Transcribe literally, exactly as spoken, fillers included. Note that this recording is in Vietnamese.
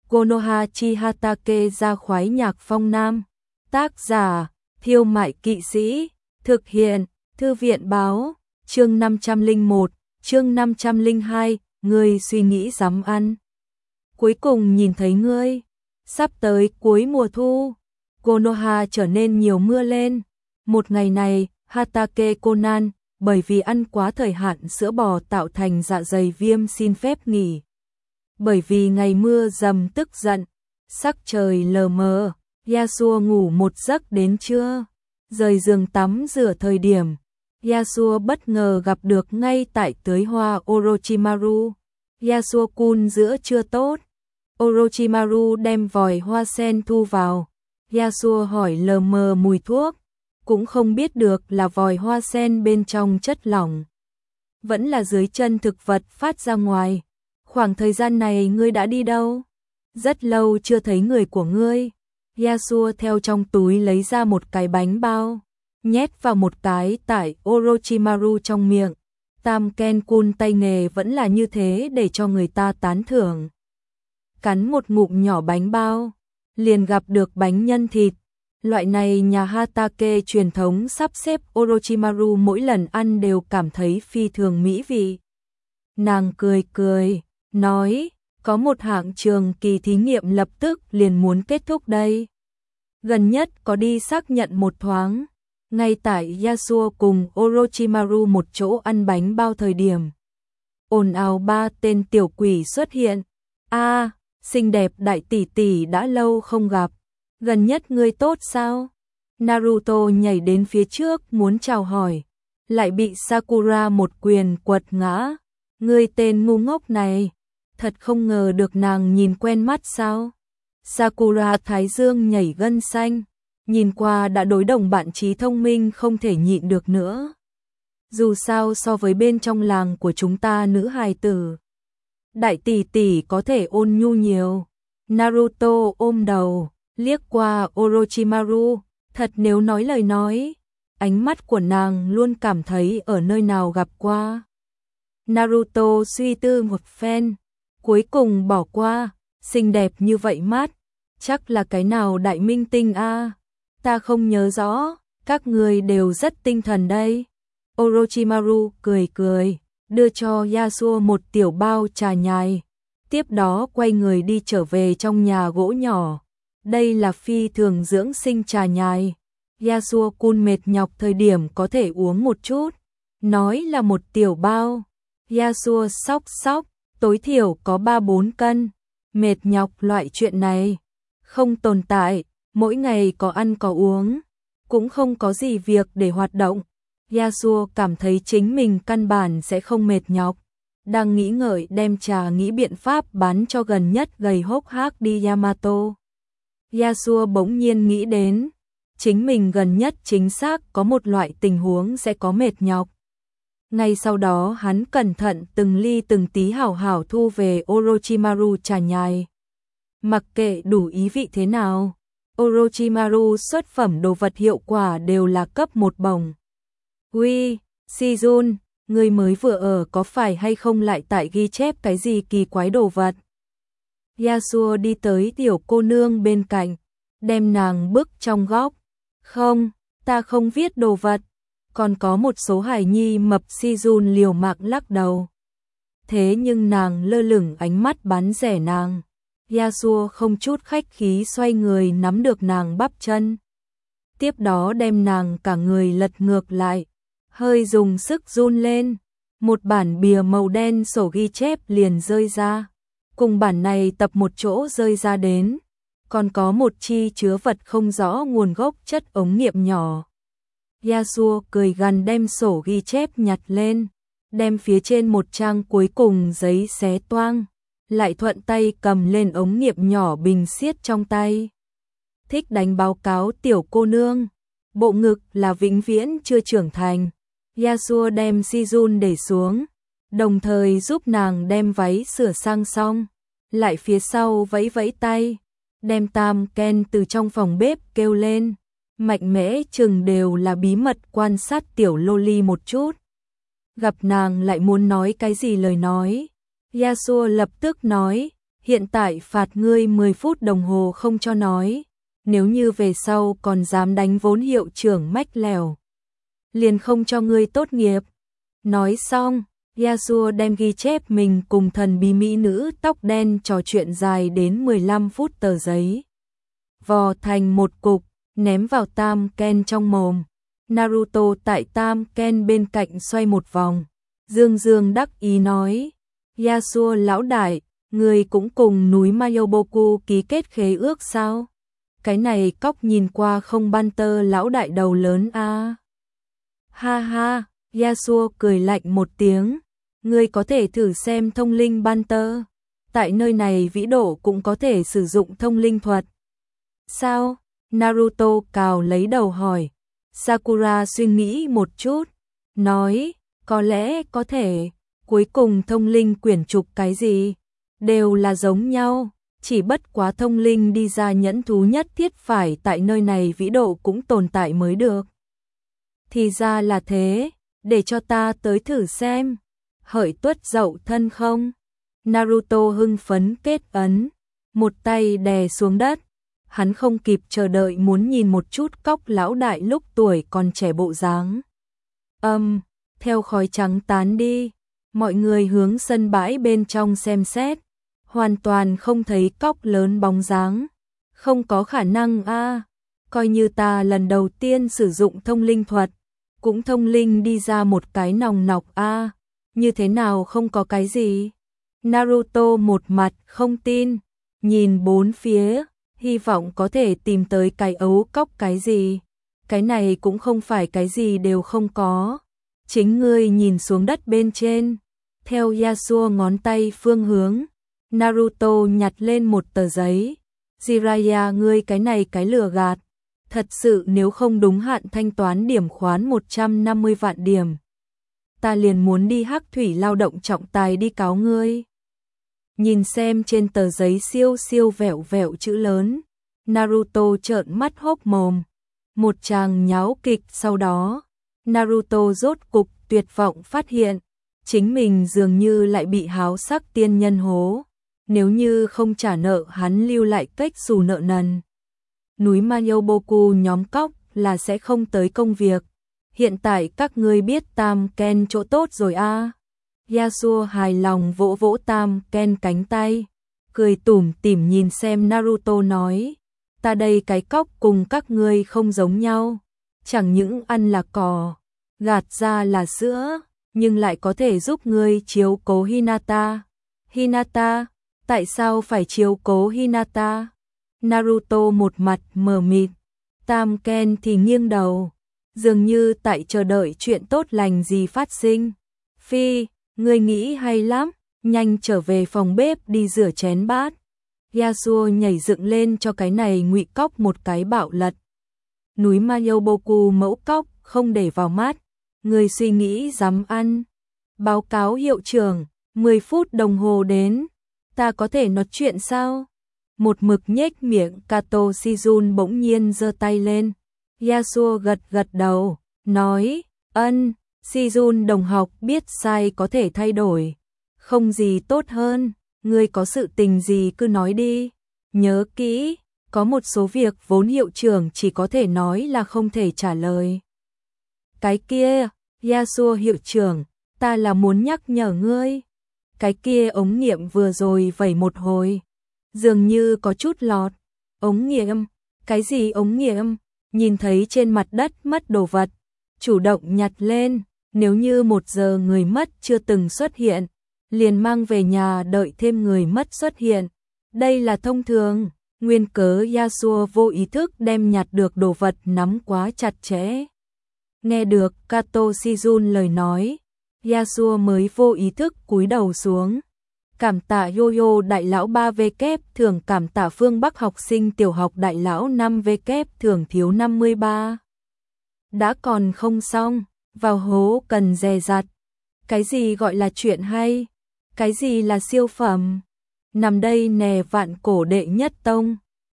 Konoha chi Hatake ra khoái nhạc phong nam. Tác giả, Thiêu Mại Kỵ Sĩ. Thực hiện, Thư viện báo. Chương năm trăm lẻ một, chương năm trăm lẻ hai, ngươi suy nghĩ dám ăn. Cuối cùng nhìn thấy ngươi. Sắp tới cuối mùa thu, Konoha trở nên nhiều mưa lên. Một ngày này, Hatake Conan, bởi vì ăn quá thời hạn sữa bò tạo thành dạ dày viêm xin phép nghỉ. Bởi vì ngày mưa dầm tức giận, sắc trời lờ mờ, Yasuo ngủ một giấc đến trưa. Rời giường tắm rửa thời điểm, Yasuo bất ngờ gặp được ngay tại tưới hoa Orochimaru. Yasuo-kun giữa trưa tốt. Orochimaru đem vòi hoa sen thu vào. Yasuo hỏi lờ mờ mùi thuốc, cũng không biết được là vòi hoa sen bên trong chất lỏng, vẫn là dưới chân thực vật phát ra ngoài. Khoảng thời gian này ngươi đã đi đâu? Rất lâu chưa thấy người của ngươi. Yasuo theo trong túi lấy ra một cái bánh bao, nhét vào một cái tại Orochimaru trong miệng. Tam Ken-kun tay nghề vẫn là như thế để cho người ta tán thưởng. Cắn một ngụm nhỏ bánh bao, liền gặp được bánh nhân thịt. Loại này nhà Hatake truyền thống sắp xếp Orochimaru mỗi lần ăn đều cảm thấy phi thường mỹ vị. Nàng cười cười, nói, có một hạng trường kỳ thí nghiệm lập tức liền muốn kết thúc đây. Gần nhất có đi xác nhận một thoáng. Ngay tại Yasuo cùng Orochimaru một chỗ ăn bánh bao thời điểm, ồn ào ba tên tiểu quỷ xuất hiện. A, à, xinh đẹp đại tỷ tỷ đã lâu không gặp. Gần nhất ngươi tốt sao? Naruto nhảy đến phía trước muốn chào hỏi, lại bị Sakura một quyền quật ngã. Ngươi tên ngu ngốc này, thật không ngờ được nàng nhìn quen mắt sao? Sakura thái dương nhảy gân xanh, nhìn qua đã đối đồng bạn trí thông minh không thể nhịn được nữa. Dù sao so với bên trong làng của chúng ta nữ hài tử, đại tỷ tỷ có thể ôn nhu nhiều. Naruto ôm đầu, liếc qua Orochimaru, thật nếu nói lời nói, ánh mắt của nàng luôn cảm thấy ở nơi nào gặp qua. Naruto suy tư một phen, cuối cùng bỏ qua, xinh đẹp như vậy mắt, chắc là cái nào đại minh tinh a? À? Ta không nhớ rõ, các người đều rất tinh thần đây. Orochimaru cười cười, đưa cho Yasuo một tiểu bao trà nhài, tiếp đó quay người đi trở về trong nhà gỗ nhỏ. Đây là phi thường dưỡng sinh trà nhài. Yasuo-kun mệt nhọc thời điểm có thể uống một chút. Nói là một tiểu bao. Yasuo sóc sóc, tối thiểu có ba bốn cân. Mệt nhọc loại chuyện này không tồn tại, mỗi ngày có ăn có uống, cũng không có gì việc để hoạt động. Yasuo cảm thấy chính mình căn bản sẽ không mệt nhọc. Đang nghĩ ngợi đem trà nghĩ biện pháp bán cho gần nhất gầy hốc hác đi Yamato. Yasuo bỗng nhiên nghĩ đến, chính mình gần nhất chính xác có một loại tình huống sẽ có mệt nhọc. Ngay sau đó hắn cẩn thận từng ly từng tí hảo hảo thu về Orochimaru trà nhài. Mặc kệ đủ ý vị thế nào, Orochimaru xuất phẩm đồ vật hiệu quả đều là cấp một bổng. Uy, Shizun, người mới vừa ở có phải hay không lại tại ghi chép cái gì kỳ quái đồ vật? Yasuo đi tới tiểu cô nương bên cạnh, đem nàng bức trong góc. Không, ta không viết đồ vật. Còn có một số hài nhi mập. Shizun liều mạng lắc đầu. Thế nhưng nàng lơ lửng ánh mắt bán rẻ nàng. Yasuo không chút khách khí xoay người nắm được nàng bắp chân. Tiếp đó đem nàng cả người lật ngược lại, hơi dùng sức run lên. Một bản bìa màu đen sổ ghi chép liền rơi ra. Cùng bản này tập một chỗ rơi ra đến, còn có một chi chứa vật không rõ nguồn gốc chất ống nghiệm nhỏ. Yasuo cười gằn đem sổ ghi chép nhặt lên, đem phía trên một trang cuối cùng giấy xé toang, lại thuận tay cầm lên ống nghiệm nhỏ bình xiết trong tay. Thích đánh báo cáo tiểu cô nương, bộ ngực là vĩnh viễn chưa trưởng thành. Yasuo đem Shizun để xuống, đồng thời giúp nàng đem váy sửa sang xong, lại phía sau vẫy vẫy tay, đem Tam Ken từ trong phòng bếp kêu lên, mạnh mẽ chừng đều là bí mật quan sát tiểu loli một chút. Gặp nàng lại muốn nói cái gì lời nói, Yasuo lập tức nói, hiện tại phạt ngươi mười phút đồng hồ không cho nói, nếu như về sau còn dám đánh vốn hiệu trưởng mách lèo, liền không cho ngươi tốt nghiệp. Nói xong, Yasuo đem ghi chép mình cùng thần bí mỹ nữ tóc đen trò chuyện dài đến mười lăm phút tờ giấy, vò thành một cục, ném vào Tam Ken trong mồm. Naruto tại Tam Ken bên cạnh xoay một vòng, dương dương đắc ý nói, Yasuo lão đại, người cũng cùng núi Mayoboku ký kết khế ước sao? Cái này cóc nhìn qua không Banter lão đại đầu lớn a. À. Ha ha, Yasuo cười lạnh một tiếng, ngươi có thể thử xem thông linh Banter, tại nơi này vĩ độ cũng có thể sử dụng thông linh thuật. Sao? Naruto cào lấy đầu hỏi. Sakura suy nghĩ một chút, nói, có lẽ có thể, cuối cùng thông linh quyển trục cái gì, đều là giống nhau, chỉ bất quá thông linh đi ra nhẫn thú nhất thiết phải tại nơi này vĩ độ cũng tồn tại mới được. Thì ra là thế, để cho ta tới thử xem, hỡi tuất dậu thân không? Naruto hưng phấn kết ấn, một tay đè xuống đất. Hắn không kịp chờ đợi muốn nhìn một chút cóc lão đại lúc tuổi còn trẻ bộ dáng. Âm, theo khói trắng tán đi, mọi người hướng sân bãi bên trong xem xét, hoàn toàn không thấy cóc lớn bóng dáng. Không có khả năng a, à, coi như ta lần đầu tiên sử dụng thông linh thuật, cũng thông linh đi ra một cái nòng nọc a, à, như thế nào không có cái gì? Naruto một mặt không tin, nhìn bốn phía, hy vọng có thể tìm tới cái ấu cóc cái gì. Cái này cũng không phải cái gì đều không có. Chính ngươi nhìn xuống đất bên trên. Theo Yasuo ngón tay phương hướng, Naruto nhặt lên một tờ giấy. Jiraiya, ngươi cái này cái lừa gạt. Thật sự nếu không đúng hạn thanh toán điểm khoán một trăm năm mươi vạn điểm, ta liền muốn đi hắc thủy lao động trọng tài đi cáo ngươi. Nhìn xem trên tờ giấy siêu siêu vẹo vẹo chữ lớn, Naruto trợn mắt hốc mồm. Một tràng nháo kịch sau đó, Naruto rốt cục tuyệt vọng phát hiện, chính mình dường như lại bị háo sắc tiên nhân hố. Nếu như không trả nợ hắn lưu lại cách xù nợ nần, núi Mayoboku nhóm cóc là sẽ không tới công việc. Hiện tại các ngươi biết Tam Ken chỗ tốt rồi a. À. Yasuo hài lòng vỗ vỗ Tam Ken cánh tay, cười tủm tỉm nhìn xem Naruto nói, ta đây cái cóc cùng các ngươi không giống nhau, chẳng những ăn là cỏ, gạt ra là sữa, nhưng lại có thể giúp ngươi chiếu cố Hinata. Hinata, tại sao phải chiếu cố Hinata? Naruto một mặt mờ mịt, Tam Ken thì nghiêng đầu, dường như tại chờ đợi chuyện tốt lành gì phát sinh. Phi, ngươi nghĩ hay lắm, nhanh trở về phòng bếp đi rửa chén bát. Yasuo nhảy dựng lên cho cái này ngụy cóc một cái bạo lật. Núi Mayoboku mẫu cóc không để vào mắt, người suy nghĩ dám ăn. Báo cáo hiệu trưởng, mười phút đồng hồ đến, ta có thể nói chuyện sao? Một mực nhếch miệng Kato Shizun bỗng nhiên giơ tay lên. Yasuo gật gật đầu, nói, ân, Shizun đồng học biết sai có thể thay đổi, không gì tốt hơn, ngươi có sự tình gì cứ nói đi, nhớ kỹ, có một số việc vốn hiệu trưởng chỉ có thể nói là không thể trả lời. Cái kia, Yasuo hiệu trưởng, ta là muốn nhắc nhở ngươi, cái kia ống nghiệm vừa rồi vẩy một hồi, dường như có chút lọt. Ống nghiệm, cái gì ống nghiệm? Nhìn thấy trên mặt đất mất đồ vật, chủ động nhặt lên, nếu như một giờ người mất chưa từng xuất hiện, liền mang về nhà đợi thêm người mất xuất hiện. Đây là thông thường, nguyên cớ Yasuo vô ý thức đem nhặt được đồ vật nắm quá chặt chẽ. Nghe được Kato Shizun lời nói, Yasuo mới vô ý thức cúi đầu xuống. Cảm tạ Yoyo đại lão ba W thưởng, cảm tạ phương Bắc học sinh tiểu học đại lão năm W thưởng thiếu năm mươi ba. Đã còn không xong, vào hố cần dè dặt. Cái gì gọi là chuyện hay? Cái gì là siêu phẩm? Nằm đây nè vạn cổ đệ nhất tông.